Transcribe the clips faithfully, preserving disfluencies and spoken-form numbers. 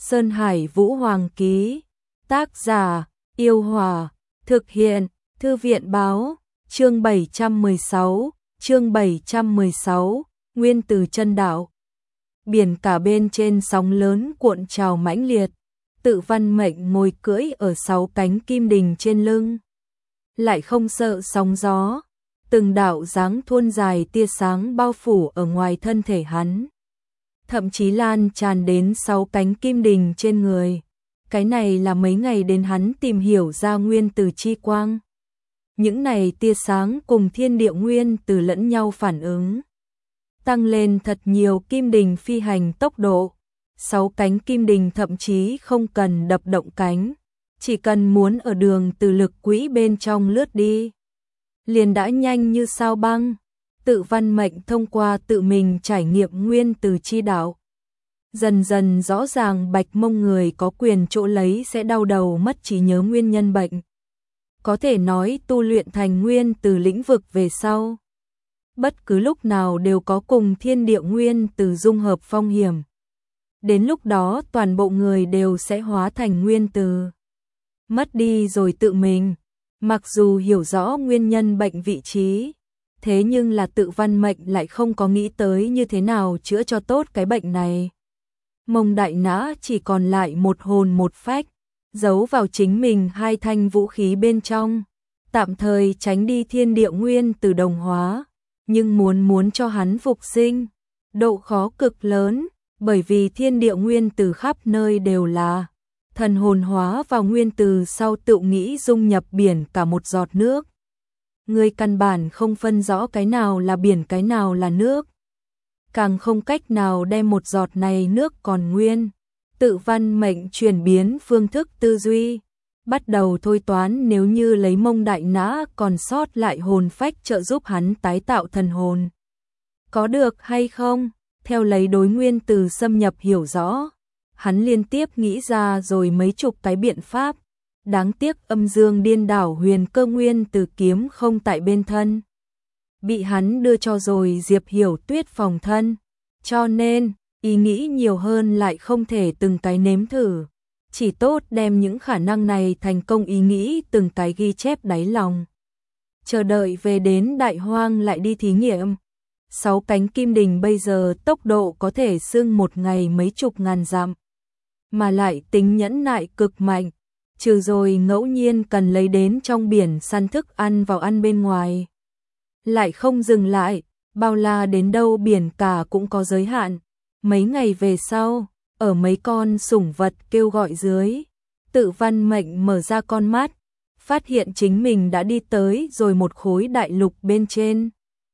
Sơn Hải Vũ Hoàng ký. Tác giả: Yêu Hòa. Thực hiện: Thư viện báo. Chương bảy trăm mười sáu. Chương bảy trăm mười sáu. Nguyên từ chân đạo. Biển cả bên trên sóng lớn cuộn trào mãnh liệt. Tự Văn Mệnh ngồi cưỡi ở sáu cánh kim đình trên lưng, lại không sợ sóng gió. Từng đạo dáng thuôn dài tia sáng bao phủ ở ngoài thân thể hắn, thậm chí lan tràn đến sáu cánh kim đình trên người. Cái này là mấy ngày đến hắn tìm hiểu ra nguyên từ chi quang. Những này tia sáng cùng thiên địa nguyên từ lẫn nhau phản ứng, tăng lên thật nhiều kim đình phi hành tốc độ. Sáu cánh kim đình thậm chí không cần đập động cánh, chỉ cần muốn ở đường từ lực quỹ bên trong lướt đi, liền đã nhanh như sao băng. Tự Văn Mệnh thông qua tự mình trải nghiệm nguyên từ chi đạo, dần dần rõ ràng bạch mông người có quyền chỗ lấy sẽ đau đầu mất trí nhớ nguyên nhân bệnh. Có thể nói tu luyện thành nguyên từ lĩnh vực về sau, bất cứ lúc nào đều có cùng thiên địa nguyên từ dung hợp phong hiểm. Đến lúc đó toàn bộ người đều sẽ hóa thành nguyên từ. Mất đi rồi tự mình, mặc dù hiểu rõ nguyên nhân bệnh vị trí, thế nhưng là Tự Văn Mệnh lại không có nghĩ tới như thế nào chữa cho tốt cái bệnh này. Mông Đại Nã chỉ còn lại một hồn một phách, giấu vào chính mình hai thanh vũ khí bên trong, tạm thời tránh đi thiên địa nguyên từ đồng hóa, nhưng muốn muốn cho hắn phục sinh, độ khó cực lớn. Bởi vì thiên địa nguyên từ khắp nơi đều là, thần hồn hóa vào nguyên từ sau tự nghĩ dung nhập biển cả một giọt nước. Người căn bản không phân rõ cái nào là biển cái nào là nước, càng không cách nào đem một giọt này nước còn nguyên. Tự Văn Mệnh chuyển biến phương thức tư duy, bắt đầu thôi toán nếu như lấy Mông Đại Nã còn sót lại hồn phách trợ giúp hắn tái tạo thần hồn, có được hay không? Theo lấy đối nguyên từ xâm nhập hiểu rõ, hắn liên tiếp nghĩ ra rồi mấy chục cái biện pháp. Đáng tiếc âm dương điên đảo huyền cơ nguyên từ kiếm không tại bên thân, bị hắn đưa cho rồi Diệp Hiểu Tuyết phòng thân. Cho nên, ý nghĩ nhiều hơn lại không thể từng cái nếm thử. Chỉ tốt đem những khả năng này thành công ý nghĩ từng cái ghi chép đáy lòng, chờ đợi về đến Đại Hoang lại đi thí nghiệm. Sáu cánh kim đình bây giờ tốc độ có thể xưng một ngày mấy chục ngàn dặm, mà lại tính nhẫn nại cực mạnh, trừ rồi ngẫu nhiên cần lấy đến trong biển săn thức ăn vào ăn bên ngoài, lại không dừng lại, bao la đến đâu biển cả cũng có giới hạn. Mấy ngày về sau, ở mấy con sủng vật kêu gọi dưới, Tự Văn Mệnh mở ra con mắt, phát hiện chính mình đã đi tới rồi một khối đại lục bên trên.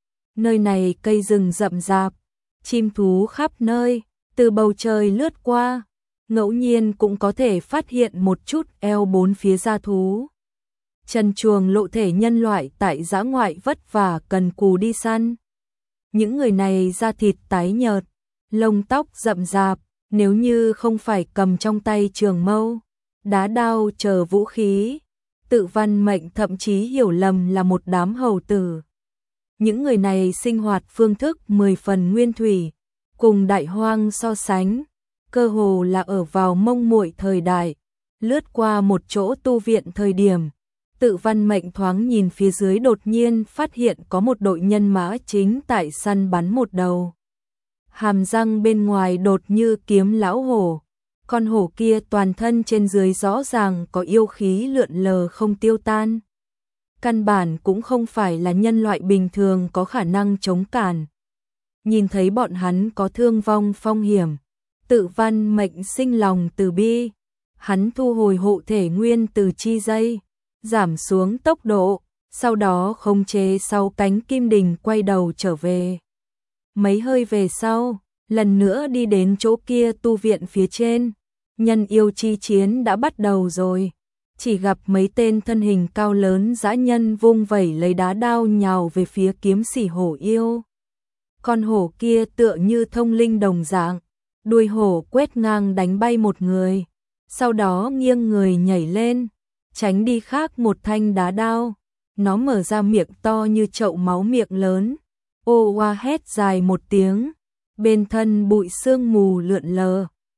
Nơi này cây rừng rậm rạp, chim thú khắp nơi, từ bầu trời lướt qua, ngẫu nhiên cũng có thể phát hiện một chút eo bốn phía gia thú. Trần truồng lộ thể nhân loại tại dã ngoại vất vả cần cù đi săn. Những người này da thịt tái nhợt, lông tóc rậm rạp, nếu như không phải cầm trong tay trường mâu, đá đao chờ vũ khí, Tự Văn Mệnh thậm chí hiểu lầm là một đám hầu tử. Những người này sinh hoạt phương thức mười phần nguyên thủy, cùng Đại Hoang so sánh, cơ hồ là ở vào mông muội thời đại. Lướt qua một chỗ tu viện thời điểm, Tự Văn Mệnh thoáng nhìn phía dưới đột nhiên phát hiện có một đội nhân mã chính tại săn bắn một đầu. Hàm răng bên ngoài đột như kiếm lão hổ, con hổ kia toàn thân trên dưới rõ ràng có yêu khí lượn lờ không tiêu tan. Căn bản cũng không phải là nhân loại bình thường có khả năng chống cản. Nhìn thấy bọn hắn có thương vong phong hiểm, Tự Văn Mệnh sinh lòng từ bi, hắn thu hồi hộ thể nguyên từ chi dây, giảm xuống tốc độ, sau đó khống chế sau cánh kim đình quay đầu trở về. Mấy hơi về sau, lần nữa đi đến chỗ kia tu viện phía trên, nhân yêu chi chiến đã bắt đầu rồi. Chỉ gặp mấy tên thân hình cao lớn dã nhân vung vẩy lấy đá đao nhào về phía kiếm sĩ hổ yêu. Con hổ kia tựa như thông linh đồng dạng, đuôi hổ quét ngang đánh bay một người, sau đó nghiêng người nhảy lên, tránh đi khác một thanh đá đao. Nó mở ra miệng to như chậu máu miệng lớn, ô oa hét dài một tiếng, bên thân bụi sương mù lượn lờ,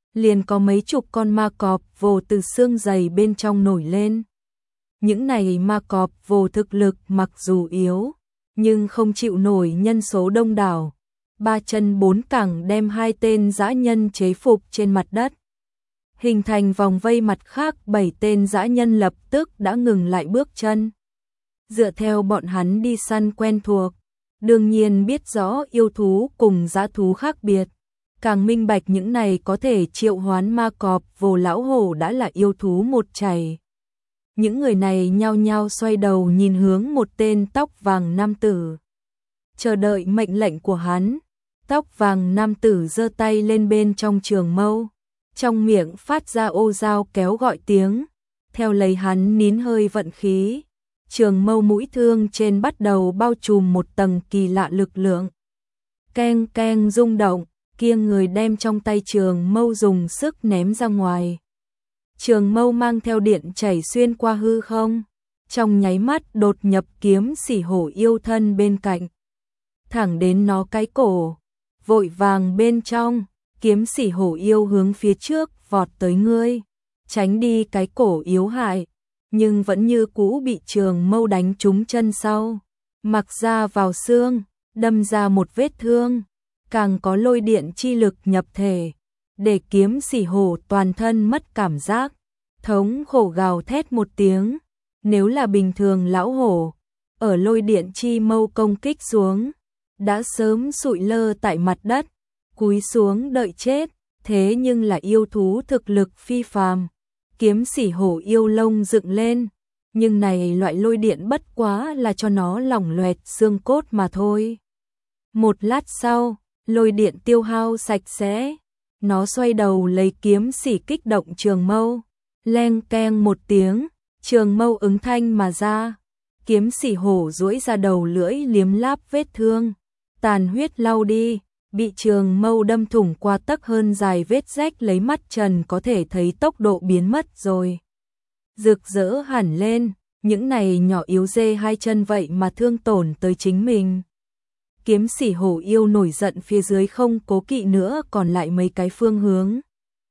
liền có mấy chục con ma cọp vồ từ xương dày bên trong nổi lên. Những này ma cọp vồ thực lực mặc dù yếu, nhưng không chịu nổi nhân số đông đảo. Ba chân bốn cẳng đem hai tên dã nhân chế phục trên mặt đất. Hình thành vòng vây, mặt khác bảy tên dã nhân lập tức đã ngừng lại bước chân. Dựa theo bọn hắn đi săn quen thuộc, đương nhiên biết rõ yêu thú cùng dã thú khác biệt, càng minh bạch những này có thể triệu hoán ma cọp vồ lão hổ đã là yêu thú một chảy. Những người này nhao nhao xoay đầu nhìn hướng một tên tóc vàng nam tử, chờ đợi mệnh lệnh của hắn. Tóc vàng nam tử giơ tay lên bên trong trường mâu, trong miệng phát ra ô dao kéo gọi tiếng, theo lấy hắn nín hơi vận khí. Trường mâu mũi thương trên bắt đầu bao trùm một tầng kỳ lạ lực lượng. Keng keng rung động, kia người đem trong tay trường mâu dùng sức ném ra ngoài. Trường mâu mang theo điện chảy xuyên qua hư không, trong nháy mắt đột nhập kiếm sỉ hổ yêu thân bên cạnh, thẳng đến nó cái cổ. Vội vàng bên trong, kiếm sỉ hổ yêu hướng phía trước vọt tới ngươi, tránh đi cái cổ yếu hại, nhưng vẫn như cũ bị trường mâu đánh trúng chân sau, mặc ra vào xương, đâm ra một vết thương, càng có lôi điện chi lực nhập thể, để kiếm sỉ hổ toàn thân mất cảm giác, thống khổ gào thét một tiếng. Nếu là bình thường lão hổ, ở lôi điện chi mâu công kích xuống, đã sớm sụi lơ tại mặt đất, cúi xuống đợi chết. Thế nhưng là yêu thú thực lực phi phàm, kiếm sỉ hổ yêu lông dựng lên, nhưng này loại lôi điện bất quá là cho nó lỏng loẹt xương cốt mà thôi. Một lát sau, lôi điện tiêu hao sạch sẽ, nó xoay đầu lấy kiếm sỉ kích động trường mâu, leng keng một tiếng, trường mâu ứng thanh mà ra, kiếm sỉ hổ duỗi ra đầu lưỡi liếm láp vết thương, tàn huyết lau đi. Bị trường mâu đâm thủng qua tấc hơn dài vết rách lấy mắt trần có thể thấy tốc độ biến mất rồi. Rực rỡ hẳn lên, những này nhỏ yếu dê hai chân vậy mà thương tổn tới chính mình. Kiếm sỉ hổ yêu nổi giận phía dưới không cố kỵ nữa còn lại mấy cái phương hướng.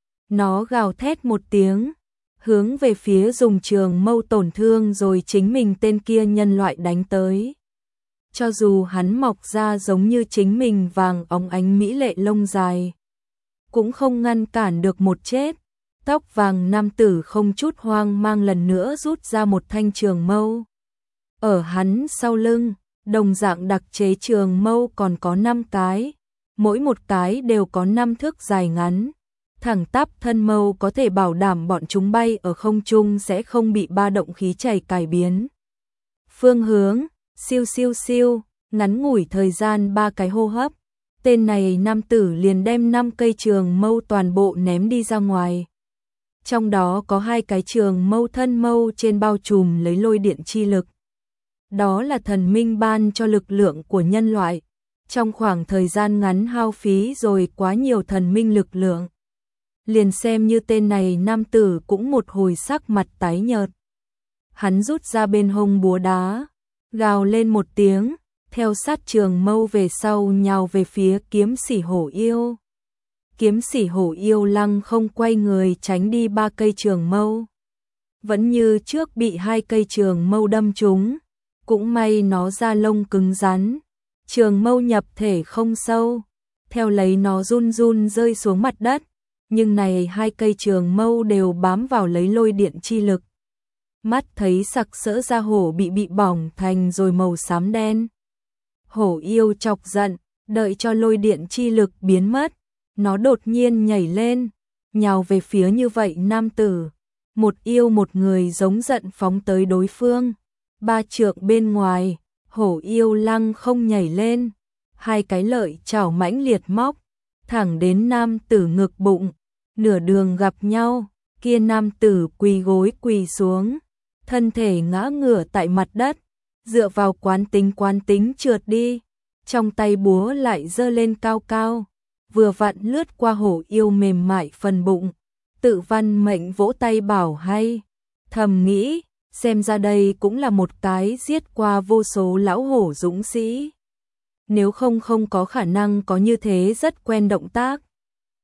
Nó gào thét một tiếng, hướng về phía dùng trường mâu tổn thương rồi chính mình tên kia nhân loại đánh tới. Cho dù hắn mọc ra giống như chính mình vàng óng ánh mỹ lệ lông dài, cũng không ngăn cản được một chết. Tóc vàng nam tử không chút hoang mang lần nữa rút ra một thanh trường mâu. Ở hắn sau lưng, đồng dạng đặc chế trường mâu còn có năm cái, mỗi một cái đều có năm thước dài ngắn. Thẳng tắp thân mâu có thể bảo đảm bọn chúng bay ở không trung sẽ không bị ba động khí chảy cải biến phương hướng. Siêu siêu siêu, ngắn ngủi thời gian ba cái hô hấp, tên này nam tử liền đem năm cây trường mâu toàn bộ ném đi ra ngoài. Trong đó có hai cái trường mâu thân mâu trên bao trùm lấy lôi điện chi lực. Đó là thần minh ban cho lực lượng của nhân loại, trong khoảng thời gian ngắn hao phí rồi quá nhiều thần minh lực lượng. Liền xem như tên này nam tử cũng một hồi sắc mặt tái nhợt. Hắn rút ra bên hông búa đá, gào lên một tiếng, theo sát trường mâu về sau nhào về phía kiếm sỉ hổ yêu. Kiếm sỉ hổ yêu lăng không quay người tránh đi ba cây trường mâu. Vẫn như trước bị hai cây trường mâu đâm trúng, cũng may nó da lông cứng rắn, trường mâu nhập thể không sâu, theo lấy nó run run rơi xuống mặt đất, nhưng này hai cây trường mâu đều bám vào lấy lôi điện chi lực. Mắt thấy sặc sỡ da hổ bị bị bỏng thành rồi màu xám đen. Hổ yêu chọc giận, đợi cho lôi điện chi lực biến mất, nó đột nhiên nhảy lên, nhào về phía như vậy nam tử. Một yêu một người giống giận phóng tới đối phương. Ba trượng bên ngoài, hổ yêu lăng không nhảy lên, hai cái lợi chảo mãnh liệt móc, thẳng đến nam tử ngực bụng. Nửa đường gặp nhau, kia nam tử quỳ gối quỳ xuống, thân thể ngã ngửa tại mặt đất, dựa vào quán tính quán tính trượt đi, trong tay búa lại giơ lên cao cao, vừa vặn lướt qua hổ yêu mềm mại phần bụng. Tự văn mệnh vỗ tay bảo hay, thầm nghĩ, xem ra đây cũng là một cái giết qua vô số lão hổ dũng sĩ. Nếu không không có khả năng có như thế rất quen động tác.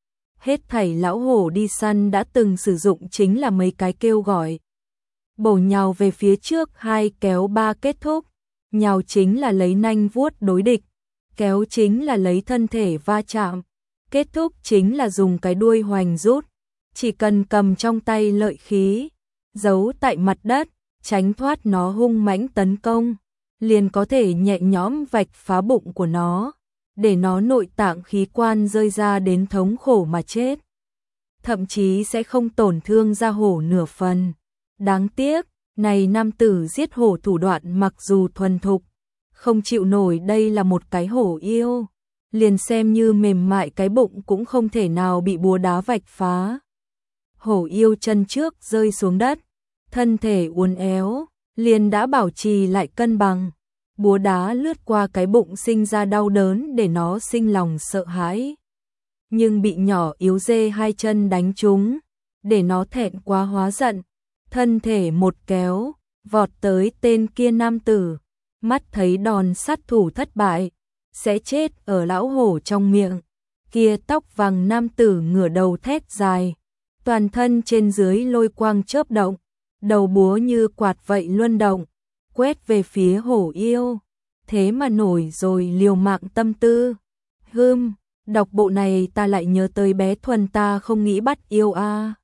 Hết thảy lão hổ đi săn đã từng sử dụng chính là mấy cái kêu gọi. Bổ nhào về phía trước, hai kéo ba kết thúc. Nhào chính là lấy nanh vuốt đối địch, kéo chính là lấy thân thể va chạm, kết thúc chính là dùng cái đuôi hoành rút. Chỉ cần cầm trong tay lợi khí, giấu tại mặt đất, tránh thoát nó hung mãnh tấn công, liền có thể nhẹ nhõm vạch phá bụng của nó, để nó nội tạng khí quan rơi ra đến thống khổ mà chết. Thậm chí sẽ không tổn thương da hổ nửa phần. Đáng tiếc, này nam tử giết hổ thủ đoạn mặc dù thuần thục, không chịu nổi đây là một cái hổ yêu, liền xem như mềm mại cái bụng cũng không thể nào bị búa đá vạch phá. Hổ yêu chân trước rơi xuống đất, thân thể uốn éo, liền đã bảo trì lại cân bằng. Búa đá lướt qua cái bụng sinh ra đau đớn để nó sinh lòng sợ hãi. Nhưng bị nhỏ yếu dê hai chân đánh trúng, để nó thẹn quá hóa giận. Thân thể một kéo, vọt tới tên kia nam tử. Mắt thấy đòn sát thủ thất bại, sẽ chết ở lão hổ trong miệng. Kia tóc vàng nam tử ngửa đầu thét dài, toàn thân trên dưới lôi quang chớp động, đầu búa như quạt vậy luân động, quét về phía hổ yêu. Thế mà nổi rồi liều mạng tâm tư. Hưm, đọc bộ này ta lại nhớ tới bé Thuần ta không nghĩ bắt yêu a. À.